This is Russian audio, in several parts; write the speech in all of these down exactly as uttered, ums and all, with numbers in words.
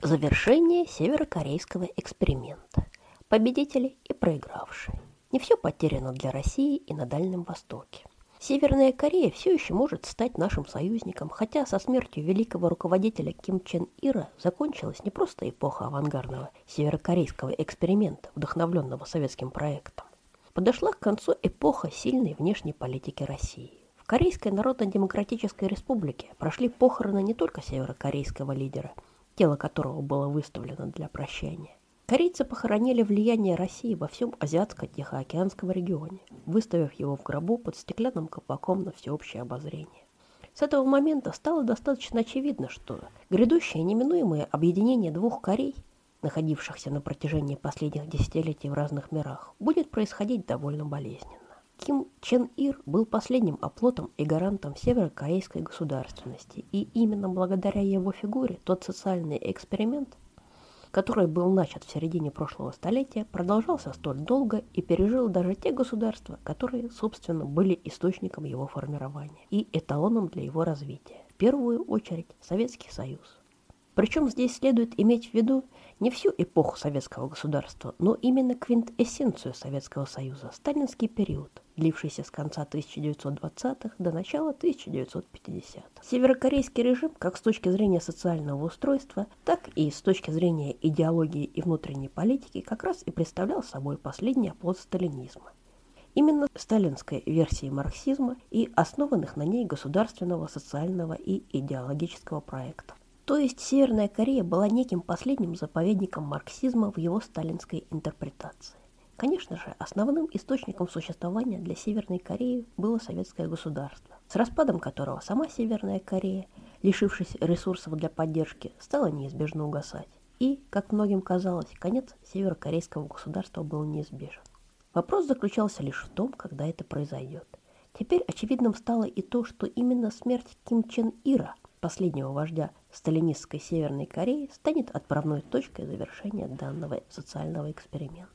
Завершение северокорейского эксперимента. Победители и проигравшие. Не все потеряно для России и на Дальнем Востоке. Северная Корея все еще может стать нашим союзником, хотя со смертью великого руководителя Ким Чен Ира закончилась не просто эпоха авангардного северокорейского эксперимента, вдохновленного советским проектом. Подошла к концу эпоха сильной внешней политики России. В Корейской Народно-Демократической Республике прошли похороны не только северокорейского лидера, тело которого было выставлено для прощания. Корейцы похоронили влияние России во всем Азиатско-Тихоокеанском регионе, выставив его в гробу под стеклянным колпаком на всеобщее обозрение. С этого момента стало достаточно очевидно, что грядущее неминуемое объединение двух Корей, находившихся на протяжении последних десятилетий в разных мирах, будет происходить довольно болезненно. Ким Чен Ир был последним оплотом и гарантом северокорейской государственности, и именно благодаря его фигуре тот социальный эксперимент, который был начат в середине прошлого столетия, продолжался столь долго и пережил даже те государства, которые, собственно, были источником его формирования и эталоном для его развития. В первую очередь Советский Союз. Причем здесь следует иметь в виду не всю эпоху советского государства, но именно квинтэссенцию Советского Союза, сталинский период, длившийся с конца тысяча девятьсот двадцатых до начала тысяча девятьсот пятидесятых. Северокорейский режим, как с точки зрения социального устройства, так и с точки зрения идеологии и внутренней политики, как раз и представлял собой последний оплот сталинизма. Именно сталинской версии марксизма и основанных на ней государственного, социального и идеологического проекта. То есть Северная Корея была неким последним заповедником марксизма в его сталинской интерпретации. Конечно же, основным источником существования для Северной Кореи было советское государство, с распадом которого сама Северная Корея, лишившись ресурсов для поддержки, стала неизбежно угасать. И, как многим казалось, конец северокорейского государства был неизбежен. Вопрос заключался лишь в том, когда это произойдет. Теперь очевидным стало и то, что именно смерть Ким Чен Ира, последнего вождя сталинистской Северной Кореи, станет отправной точкой завершения данного социального эксперимента.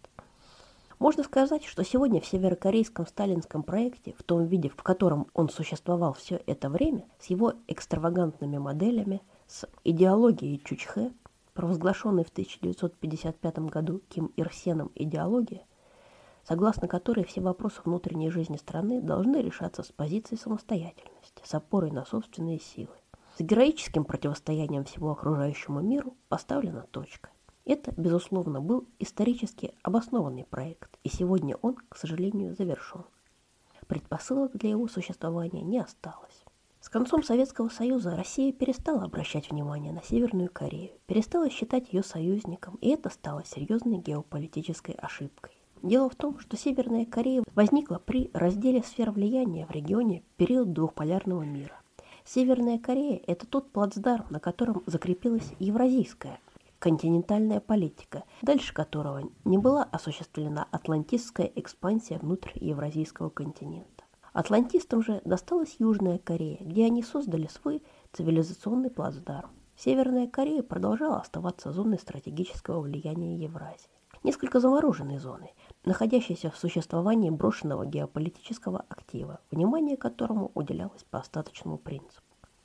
Можно сказать, что сегодня в северокорейском сталинском проекте, в том виде, в котором он существовал все это время, с его экстравагантными моделями, с идеологией Чучхе, провозглашенной в тысяча девятьсот пятьдесят пятом году Ким Ир Сеном идеология, согласно которой все вопросы внутренней жизни страны должны решаться с позиции самостоятельности, с опорой на собственные силы. С героическим противостоянием всего окружающему миру поставлена точка. Это, безусловно, был исторически обоснованный проект, и сегодня он, к сожалению, завершен. Предпосылок для его существования не осталось. С концом Советского Союза Россия перестала обращать внимание на Северную Корею, перестала считать ее союзником, и это стало серьезной геополитической ошибкой. Дело в том, что Северная Корея возникла при разделе сфер влияния в регионе в период двухполярного мира. Северная Корея – это тот плацдарм, на котором закрепилась евразийская континентальная политика, дальше которого не была осуществлена атлантистская экспансия внутрь евразийского континента. Атлантистам же досталась Южная Корея, где они создали свой цивилизационный плацдарм. Северная Корея продолжала оставаться зоной стратегического влияния Евразии. Несколько замороженной зоной, находящейся в существовании брошенного геополитического актива, внимание которому уделялось по остаточному принципу.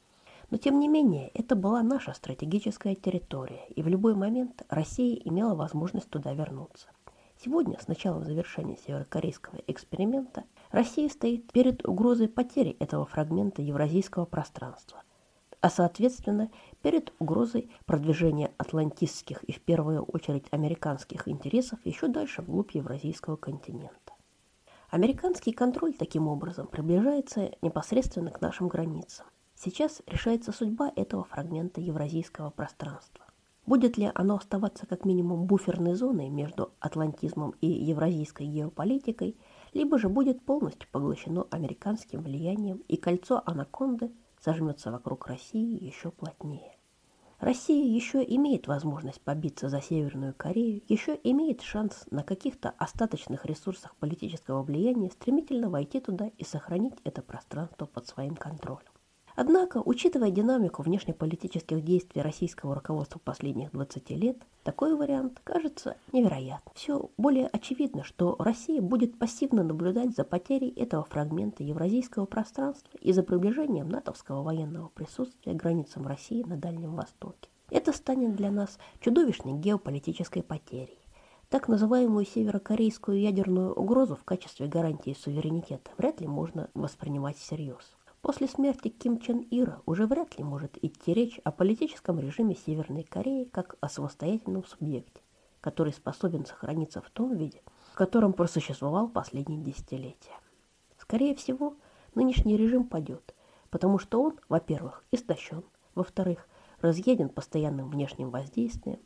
Но тем не менее, это была наша стратегическая территория, и в любой момент Россия имела возможность туда вернуться. Сегодня, с началом завершения северокорейского эксперимента, Россия стоит перед угрозой потери этого фрагмента евразийского пространства, а соответственно перед угрозой продвижения атлантистских и в первую очередь американских интересов еще дальше вглубь евразийского континента. Американский контроль таким образом приближается непосредственно к нашим границам. Сейчас решается судьба этого фрагмента евразийского пространства. Будет ли оно оставаться как минимум буферной зоной между атлантизмом и евразийской геополитикой, либо же будет полностью поглощено американским влиянием, и кольцо анаконды сожмется вокруг России еще плотнее. Россия еще имеет возможность побиться за Северную Корею, еще имеет шанс на каких-то остаточных ресурсах политического влияния стремительно войти туда и сохранить это пространство под своим контролем. Однако, учитывая динамику внешнеполитических действий российского руководства последних двадцати лет, такой вариант кажется невероятным. Все более очевидно, что Россия будет пассивно наблюдать за потерей этого фрагмента евразийского пространства и за приближением натовского военного присутствия к границам России на Дальнем Востоке. Это станет для нас чудовищной геополитической потерей. Так называемую северокорейскую ядерную угрозу в качестве гарантии суверенитета вряд ли можно воспринимать всерьез. После смерти Ким Чен Ира уже вряд ли может идти речь о политическом режиме Северной Кореи как о самостоятельном субъекте, который способен сохраниться в том виде, в котором просуществовал последние десятилетия. Скорее всего, нынешний режим падет, потому что он, во-первых, истощен, во-вторых, разъеден постоянным внешним воздействием,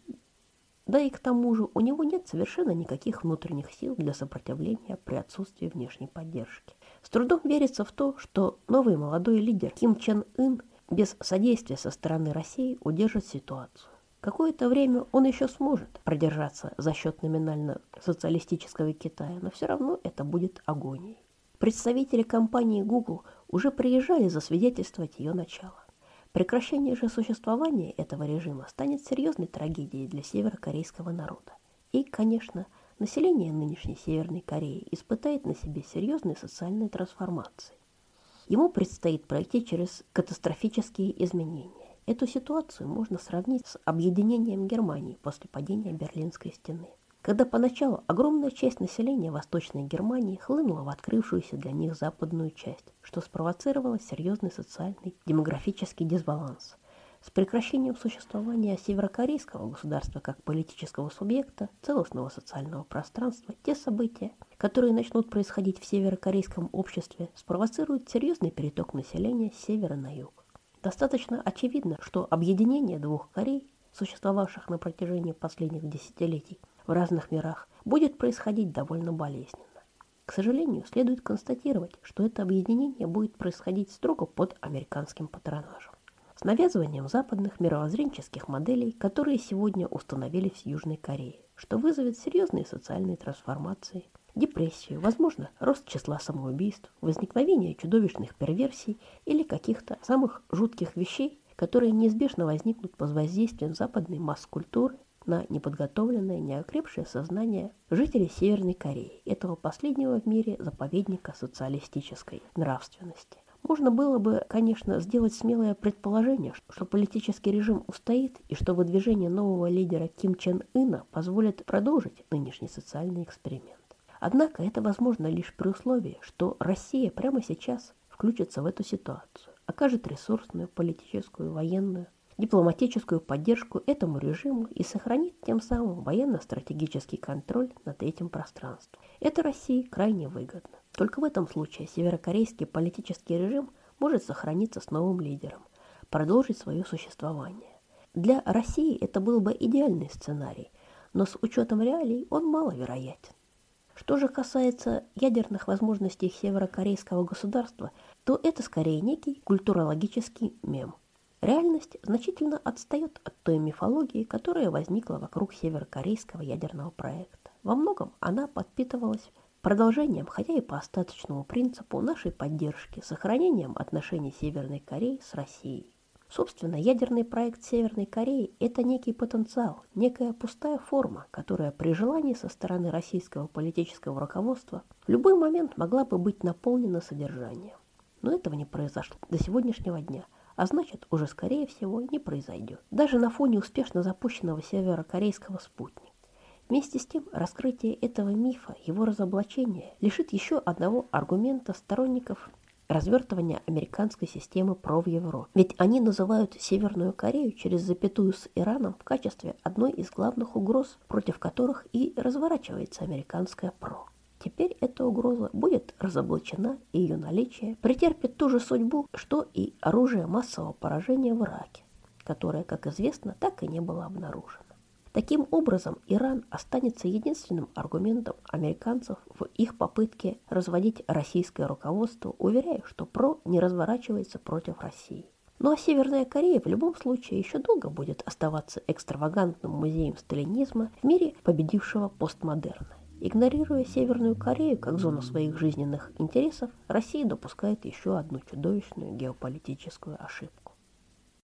да и к тому же у него нет совершенно никаких внутренних сил для сопротивления при отсутствии внешней поддержки. С трудом верится в то, что новый молодой лидер Ким Чен Ын без содействия со стороны России удержит ситуацию. Какое-то время он еще сможет продержаться за счет номинально социалистического Китая, но все равно это будет агонией. Представители компании Google уже приезжали засвидетельствовать ее начало. Прекращение же существования этого режима станет серьезной трагедией для северокорейского народа. И, конечно, население нынешней Северной Кореи испытает на себе серьезные социальные трансформации. Ему предстоит пройти через катастрофические изменения. Эту ситуацию можно сравнить с объединением Германии после падения Берлинской стены, когда поначалу огромная часть населения Восточной Германии хлынула в открывшуюся для них западную часть, что спровоцировало серьезный социальный демографический дисбаланс. С прекращением существования северокорейского государства как политического субъекта, целостного социального пространства, те события, которые начнут происходить в северокорейском обществе, спровоцируют серьезный переток населения с севера на юг. Достаточно очевидно, что объединение двух Корей, существовавших на протяжении последних десятилетий в разных мирах, будет происходить довольно болезненно. К сожалению, следует констатировать, что это объединение будет происходить строго под американским патронажем, с навязыванием западных мировоззренческих моделей, которые сегодня установились в Южной Корее, что вызовет серьезные социальные трансформации, депрессию, возможно, рост числа самоубийств, возникновение чудовищных перверсий или каких-то самых жутких вещей, которые неизбежно возникнут под воздействием западной масс-культуры на неподготовленное, неокрепшее сознание жителей Северной Кореи, этого последнего в мире заповедника социалистической нравственности. Можно было бы, конечно, сделать смелое предположение, что политический режим устоит и что выдвижение нового лидера Ким Чен Ына позволит продолжить нынешний социальный эксперимент. Однако это возможно лишь при условии, что Россия прямо сейчас включится в эту ситуацию, окажет ресурсную, политическую, военную, дипломатическую поддержку этому режиму и сохранит тем самым военно-стратегический контроль над этим пространством. Это России крайне выгодно. Только в этом случае северокорейский политический режим может сохраниться с новым лидером, продолжить свое существование. Для России это был бы идеальный сценарий, но с учетом реалий он маловероятен. Что же касается ядерных возможностей северокорейского государства, то это скорее некий культурологический мем. Реальность значительно отстает от той мифологии, которая возникла вокруг северокорейского ядерного проекта. Во многом она подпитывалась продолжением, хотя и по остаточному принципу, нашей поддержки, сохранением отношений Северной Кореи с Россией. Собственно, ядерный проект Северной Кореи – это некий потенциал, некая пустая форма, которая при желании со стороны российского политического руководства в любой момент могла бы быть наполнена содержанием. Но этого не произошло до сегодняшнего дня, а значит, уже скорее всего не произойдет. Даже на фоне успешно запущенного северокорейского спутника. Вместе с тем, раскрытие этого мифа, его разоблачение лишит еще одного аргумента сторонников развертывания американской системы ПРО в Европе. Ведь они называют Северную Корею через запятую с Ираном в качестве одной из главных угроз, против которых и разворачивается американская ПРО. Теперь эта угроза будет разоблачена, и ее наличие претерпит ту же судьбу, что и оружие массового поражения в Ираке, которое, как известно, так и не было обнаружено. Таким образом, Иран останется единственным аргументом американцев в их попытке разводить российское руководство, уверяя, что ПРО не разворачивается против России. Ну а Северная Корея в любом случае еще долго будет оставаться экстравагантным музеем сталинизма в мире победившего постмодерна. Игнорируя Северную Корею как зону своих жизненных интересов, Россия допускает еще одну чудовищную геополитическую ошибку.